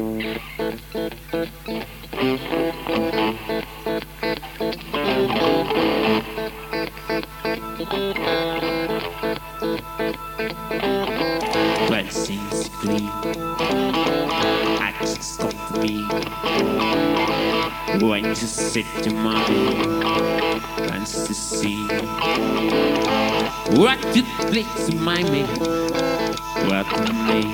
Well, seems clean. I just stop for me. When you sit your mommy wants to see what you think to my me. What to me?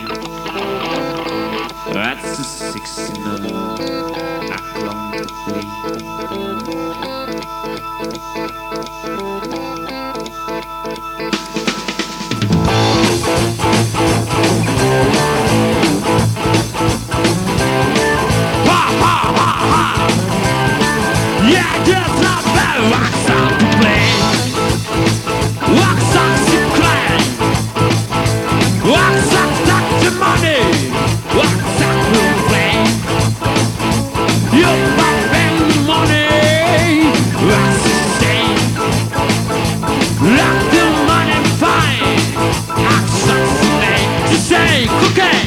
That's the 69. I long to play. Yeah, just not bad. Rock song to play. Rock songs to climb. Rock songs talk to money. Rock songs will play. You pop in the money. Rock sustain. Rock the money fine. Rock songs today to say cocaine.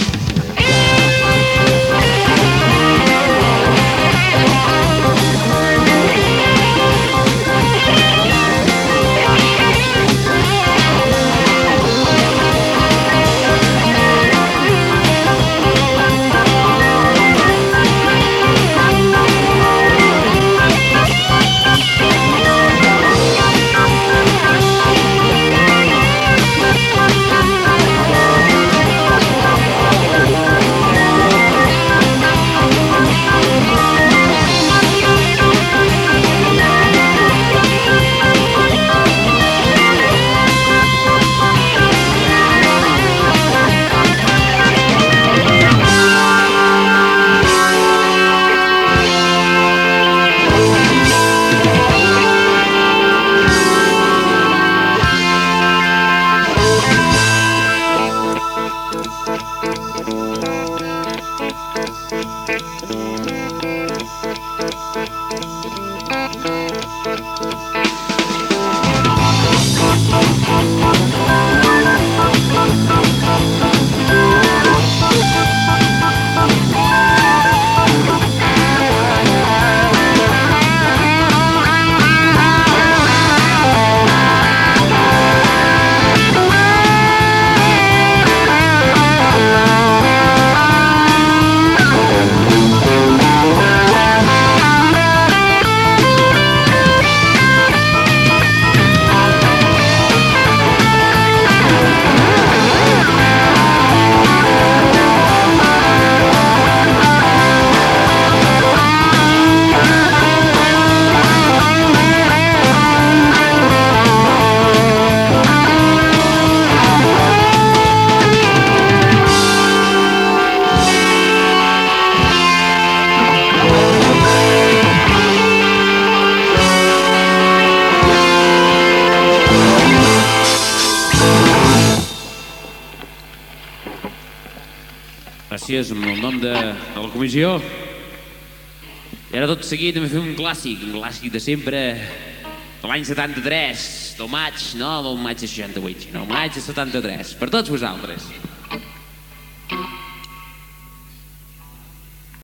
Gràcies, en el nom de la comissió. I ara tot seguit hem de fer un clàssic de sempre, de l'any 73, del maig, no del maig de 68, sinó del maig de 73, per tots vosaltres.